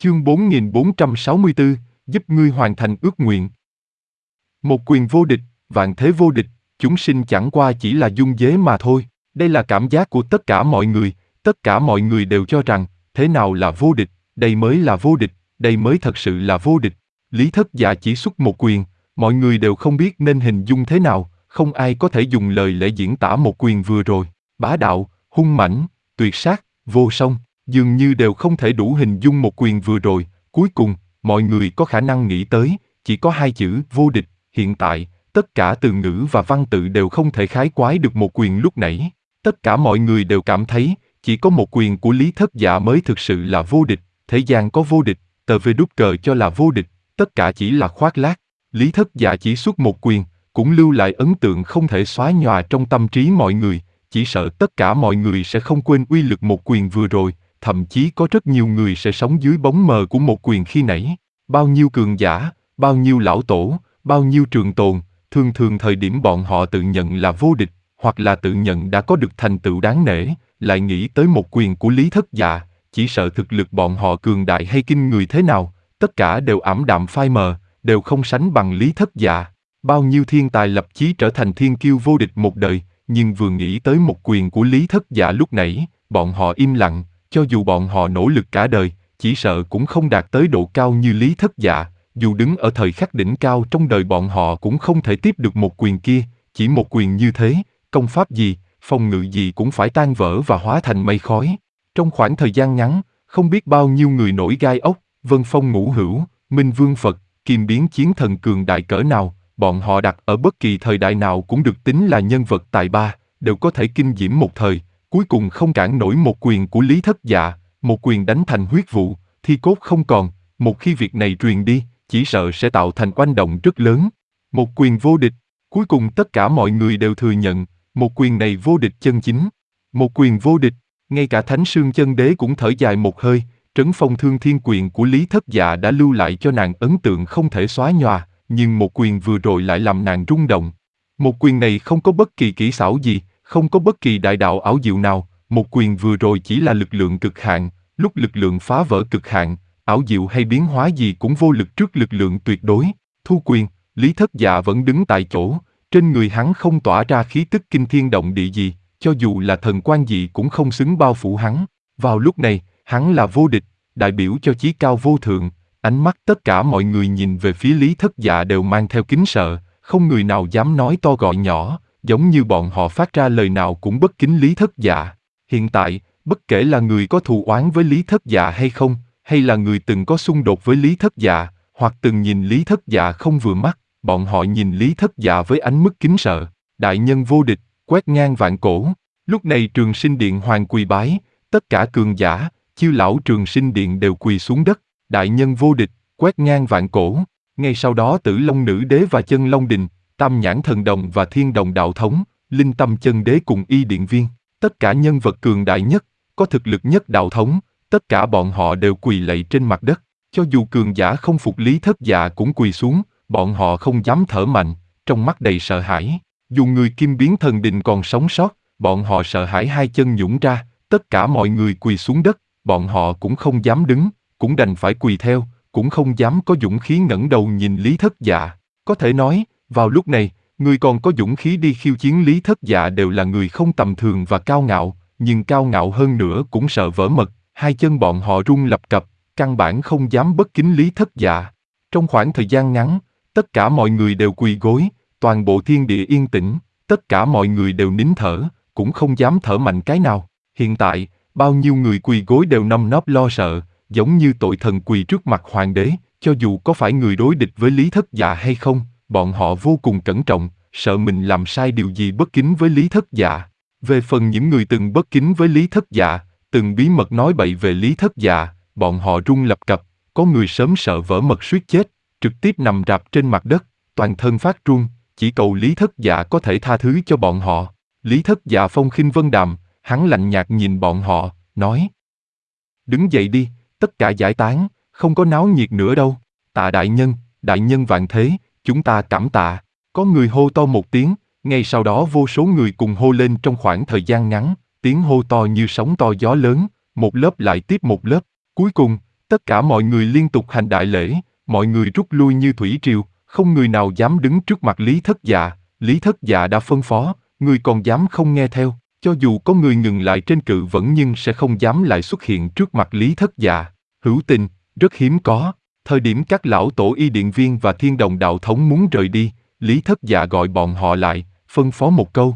Chương 4464, giúp ngươi hoàn thành ước nguyện. Một quyền vô địch, vạn thế vô địch, chúng sinh chẳng qua chỉ là dung dế mà thôi. Đây là cảm giác của tất cả mọi người đều cho rằng, thế nào là vô địch, đây mới là vô địch, đây mới thật sự là vô địch. Lý Thất Dạ chỉ xuất một quyền, mọi người đều không biết nên hình dung thế nào, không ai có thể dùng lời lẽ diễn tả một quyền vừa rồi. Bá đạo, hung mãnh, tuyệt sát, vô song, dường như đều không thể đủ hình dung một quyền vừa rồi. Cuối cùng, mọi người có khả năng nghĩ tới, chỉ có hai chữ vô địch. Hiện tại, tất cả từ ngữ và văn tự đều không thể khái quái được một quyền lúc nãy. Tất cả mọi người đều cảm thấy, chỉ có một quyền của Lý Thất Dạ mới thực sự là vô địch. Thế gian có vô địch, tờ về đúc cờ cho là vô địch, tất cả chỉ là khoác lác. Lý Thất Dạ chỉ xuất một quyền, cũng lưu lại ấn tượng không thể xóa nhòa trong tâm trí mọi người. Chỉ sợ tất cả mọi người sẽ không quên uy lực một quyền vừa rồi, thậm chí có rất nhiều người sẽ sống dưới bóng mờ của một quyền khi nãy. Bao nhiêu cường giả, bao nhiêu lão tổ, bao nhiêu trường tồn, thường thời điểm bọn họ tự nhận là vô địch, hoặc là tự nhận đã có được thành tựu đáng nể, lại nghĩ tới một quyền của Lý Thất Dạ, chỉ sợ thực lực bọn họ cường đại hay kinh người thế nào, tất cả đều ảm đạm phai mờ, đều không sánh bằng Lý Thất Dạ. Bao nhiêu thiên tài lập chí trở thành thiên kiêu vô địch một đời, nhưng vừa nghĩ tới một quyền của Lý Thất Dạ lúc nãy, bọn họ im lặng, cho dù bọn họ nỗ lực cả đời, chỉ sợ cũng không đạt tới độ cao như Lý Thất Dạ, dù đứng ở thời khắc đỉnh cao trong đời bọn họ cũng không thể tiếp được một quyền kia, chỉ một quyền như thế, công pháp gì, phòng ngự gì cũng phải tan vỡ và hóa thành mây khói. Trong khoảng thời gian ngắn, không biết bao nhiêu người nổi gai ốc, Vân Phong Ngũ Hữu, Minh Vương Phật, Kim Biến Chiến Thần cường đại cỡ nào, bọn họ đặt ở bất kỳ thời đại nào cũng được tính là nhân vật tài ba, đều có thể kinh diễm một thời, cuối cùng không cản nổi một quyền của Lý Thất Dạ, một quyền đánh thành huyết vụ, thi cốt không còn, một khi việc này truyền đi, chỉ sợ sẽ tạo thành oanh động rất lớn. Một quyền vô địch, cuối cùng tất cả mọi người đều thừa nhận, một quyền này vô địch chân chính. Một quyền vô địch, ngay cả Thánh Sương Chân Đế cũng thở dài một hơi, Trấn Phong Thương Thiên quyền của Lý Thất Dạ đã lưu lại cho nàng ấn tượng không thể xóa nhòa, nhưng một quyền vừa rồi lại làm nàng rung động. Một quyền này không có bất kỳ kỹ xảo gì, không có bất kỳ đại đạo ảo diệu nào, một quyền vừa rồi chỉ là lực lượng cực hạn, lúc lực lượng phá vỡ cực hạn, ảo diệu hay biến hóa gì cũng vô lực trước lực lượng tuyệt đối. Thu quyền, Lý Thất Dạ vẫn đứng tại chỗ, trên người hắn không tỏa ra khí tức kinh thiên động địa gì, cho dù là thần quan gì cũng không xứng bao phủ hắn. Vào lúc này, hắn là vô địch, đại biểu cho chí cao vô thượng, ánh mắt tất cả mọi người nhìn về phía Lý Thất Dạ đều mang theo kính sợ, không người nào dám nói to gọi nhỏ, giống như bọn họ phát ra lời nào cũng bất kính Lý Thất Dạ. Hiện tại, bất kể là người có thù oán với Lý Thất Dạ hay không, hay là người từng có xung đột với Lý Thất Dạ, hoặc từng nhìn Lý Thất Dạ không vừa mắt, bọn họ nhìn Lý Thất Dạ với ánh mức kính sợ. Đại nhân vô địch, quét ngang vạn cổ. Lúc này Trường Sinh Điện hoàng quỳ bái, tất cả cường giả, chư lão Trường Sinh Điện đều quỳ xuống đất. Đại nhân vô địch, quét ngang vạn cổ. Ngay sau đó Tử Long Nữ Đế và Chân Long Đình, Tam Nhãn Thần Đồng và Thiên Đồng Đạo Thống, Linh Tâm Chân Đế cùng Y Điện Viên, tất cả nhân vật cường đại nhất, có thực lực nhất đạo thống, tất cả bọn họ đều quỳ lạy trên mặt đất. Cho dù cường giả không phục Lý Thất Dạ cũng quỳ xuống, bọn họ không dám thở mạnh, trong mắt đầy sợ hãi. Dù người Kim Biến Thần Đình còn sống sót, bọn họ sợ hãi hai chân nhũn ra, tất cả mọi người quỳ xuống đất, bọn họ cũng không dám đứng, cũng đành phải quỳ theo, cũng không dám có dũng khí ngẩng đầu nhìn Lý Thất Dạ. Có thể nói, vào lúc này, người còn có dũng khí đi khiêu chiến Lý Thất Dạ đều là người không tầm thường và cao ngạo, nhưng cao ngạo hơn nữa cũng sợ vỡ mật, hai chân bọn họ run lập cập, căn bản không dám bất kính Lý Thất Dạ. Trong khoảng thời gian ngắn, tất cả mọi người đều quỳ gối, toàn bộ thiên địa yên tĩnh, tất cả mọi người đều nín thở, cũng không dám thở mạnh cái nào. Hiện tại, bao nhiêu người quỳ gối đều nơm nớp lo sợ, giống như tội thần quỳ trước mặt hoàng đế, cho dù có phải người đối địch với Lý Thất Dạ hay không, bọn họ vô cùng cẩn trọng, sợ mình làm sai điều gì bất kính với Lý Thất Dạ. Về phần những người từng bất kính với Lý Thất Dạ, từng bí mật nói bậy về Lý Thất Dạ, bọn họ run lập cập, có người sớm sợ vỡ mật suýt chết, trực tiếp nằm rạp trên mặt đất, toàn thân phát run, chỉ cầu Lý Thất Dạ có thể tha thứ cho bọn họ. Lý Thất Dạ phong khinh vân đạm, hắn lạnh nhạt nhìn bọn họ, nói: đứng dậy đi, tất cả giải tán, không có náo nhiệt nữa đâu. Tạ đại nhân vạn thế, chúng ta cảm tạ. Có người hô to một tiếng, ngay sau đó vô số người cùng hô lên trong khoảng thời gian ngắn, tiếng hô to như sóng to gió lớn, một lớp lại tiếp một lớp. Cuối cùng, Tất cả mọi người liên tục hành đại lễ, mọi người rút lui như thủy triều, không người nào dám đứng trước mặt Lý Thất Dạ. Lý Thất Dạ đã phân phó, người còn dám không nghe theo, cho dù có người ngừng lại trên cự vẫn nhưng sẽ không dám lại xuất hiện trước mặt Lý Thất Dạ. Hữu tình, rất hiếm có. Thời điểm các lão tổ y điện viên và thiên đồng đạo thống muốn rời đi, Lý Thất Dạ gọi bọn họ lại, phân phó một câu.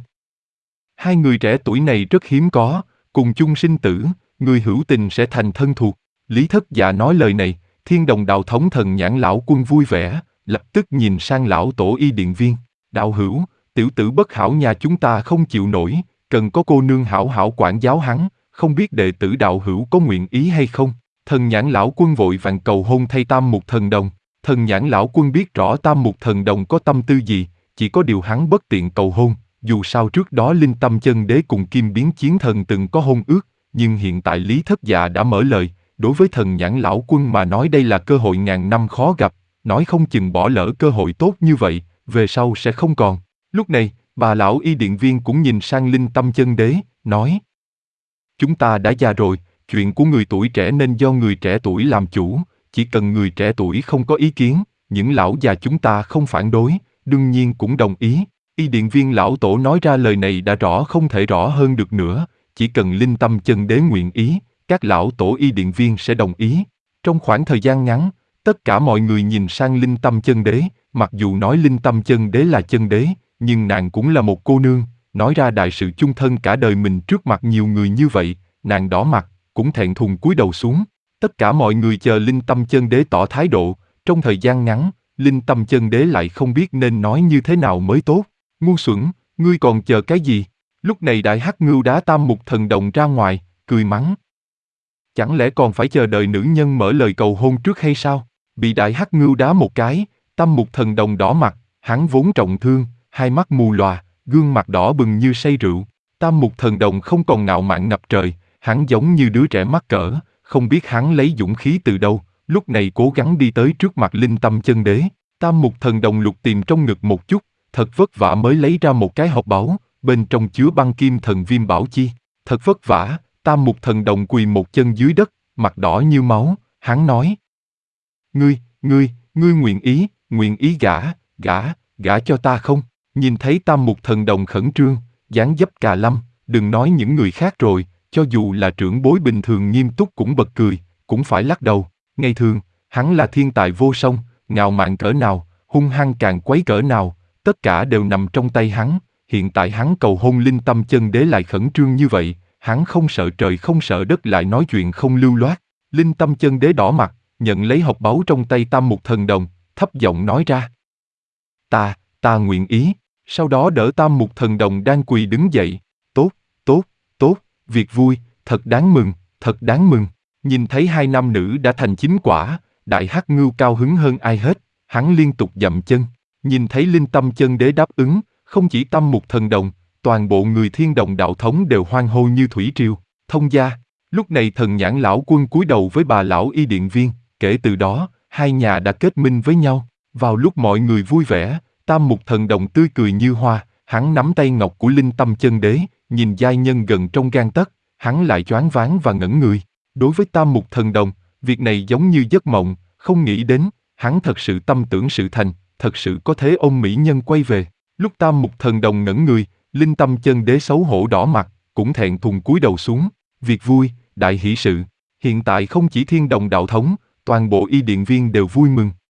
Hai người trẻ tuổi này rất hiếm có, cùng chung sinh tử, người hữu tình sẽ thành thân thuộc. Lý Thất Dạ nói lời này, thiên đồng đạo thống thần nhãn lão quân vui vẻ, lập tức nhìn sang lão tổ y điện viên. Đạo hữu, tiểu tử bất hảo nhà chúng ta không chịu nổi, cần có cô nương hảo hảo quản giáo hắn, không biết đệ tử đạo hữu có nguyện ý hay không? Thần nhãn lão quân vội vàng cầu hôn thay Tam Mục Thần Đồng. Thần nhãn lão quân biết rõ Tam Mục Thần Đồng có tâm tư gì, chỉ có điều hắn bất tiện cầu hôn. Dù sao trước đó Linh Tâm Chân Đế cùng Kim Biến Chiến Thần từng có hôn ước, nhưng hiện tại Lý Thất Dạ đã mở lời, đối với thần nhãn lão quân mà nói đây là cơ hội ngàn năm khó gặp, nói không chừng bỏ lỡ cơ hội tốt như vậy, về sau sẽ không còn. Lúc này, bà lão y điện viên cũng nhìn sang Linh Tâm Chân Đế, nói: Chúng ta đã già rồi, chuyện của người tuổi trẻ nên do người trẻ tuổi làm chủ, chỉ cần người trẻ tuổi không có ý kiến, những lão già chúng ta không phản đối, đương nhiên cũng đồng ý. Y điện viên lão tổ nói ra lời này đã rõ không thể rõ hơn được nữa, chỉ cần Linh Tâm Chân Đế nguyện ý, các lão tổ y điện viên sẽ đồng ý. Trong khoảng thời gian ngắn, tất cả mọi người nhìn sang Linh Tâm Chân Đế, mặc dù nói Linh Tâm Chân Đế là chân đế, nhưng nàng cũng là một cô nương, nói ra đại sự chung thân cả đời mình trước mặt nhiều người như vậy, nàng đỏ mặt, cũng thẹn thùng cúi đầu xuống. Tất cả mọi người chờ Linh Tâm Chân Đế tỏ thái độ, trong thời gian ngắn, Linh Tâm Chân Đế lại không biết nên nói như thế nào mới tốt. Ngu xuẩn, ngươi còn chờ cái gì? Lúc này Đại Hắc Ngưu đá Tam Mục Thần Đồng ra ngoài, cười mắng. Chẳng lẽ còn phải chờ đợi nữ nhân mở lời cầu hôn trước hay sao? Bị Đại Hắc Ngưu đá một cái, Tam Mục Thần Đồng đỏ mặt, hắn vốn trọng thương, hai mắt mù lòa, gương mặt đỏ bừng như say rượu. Tam Mục Thần Đồng không còn ngạo mạn ngập trời, hắn giống như đứa trẻ mắc cỡ, không biết hắn lấy dũng khí từ đâu, lúc này cố gắng đi tới trước mặt Linh Tâm Chân Đế. Tam Mục Thần Đồng lục tìm trong ngực một chút, thật vất vả mới lấy ra một cái hộp báu, bên trong chứa băng kim thần viêm bảo chi. Thật vất vả, Tam Mục Thần Đồng quỳ một chân dưới đất, mặt đỏ như máu, hắn nói. Ngươi nguyện ý gả cho ta không? Nhìn thấy Tam Mục Thần Đồng khẩn trương, dáng dấp cà lâm, đừng nói những người khác rồi, cho dù là trưởng bối bình thường nghiêm túc cũng bật cười, cũng phải lắc đầu. Ngày thường, hắn là thiên tài vô song, ngạo mạn cỡ nào, hung hăng càng quấy cỡ nào, tất cả đều nằm trong tay hắn. Hiện tại hắn cầu hôn Linh Tâm Chân Đế lại khẩn trương như vậy, hắn không sợ trời không sợ đất lại nói chuyện không lưu loát. Linh Tâm Chân Đế đỏ mặt, nhận lấy hộp báu trong tay Tam Mục Thần Đồng, thấp giọng nói ra. Ta nguyện ý, sau đó đỡ Tam Mục Thần Đồng đang quỳ đứng dậy. Tốt, việc vui, thật đáng mừng. Nhìn thấy hai nam nữ đã thành chính quả, Đại Hắc Ngưu cao hứng hơn ai hết, hắn liên tục dậm chân. Nhìn thấy Linh Tâm Chân Đế đáp ứng, không chỉ Tam Mục Thần Đồng, toàn bộ người thiên đồng đạo thống đều hoan hô như thủy triều. Thông gia. Lúc này thần nhãn lão quân cúi đầu với bà lão y điện viên, kể từ đó, hai nhà đã kết minh với nhau. Vào lúc mọi người vui vẻ, Tam Mục Thần Đồng tươi cười như hoa, hắn nắm tay ngọc của Linh Tâm Chân Đế, nhìn giai nhân gần trong gang tấc, hắn lại choáng váng và ngẩn người. Đối với Tam Mục Thần Đồng, việc này giống như giấc mộng, không nghĩ đến, hắn thật sự tâm tưởng sự thành, thật sự có thế ôm mỹ nhân quay về. Lúc Tam Mục Thần Đồng ngẩn người, Linh Tâm Chân Đế xấu hổ đỏ mặt, cũng thẹn thùng cúi đầu xuống. Việc vui, đại hỷ sự. Hiện tại không chỉ thiên đồng đạo thống, toàn bộ y điện viên đều vui mừng.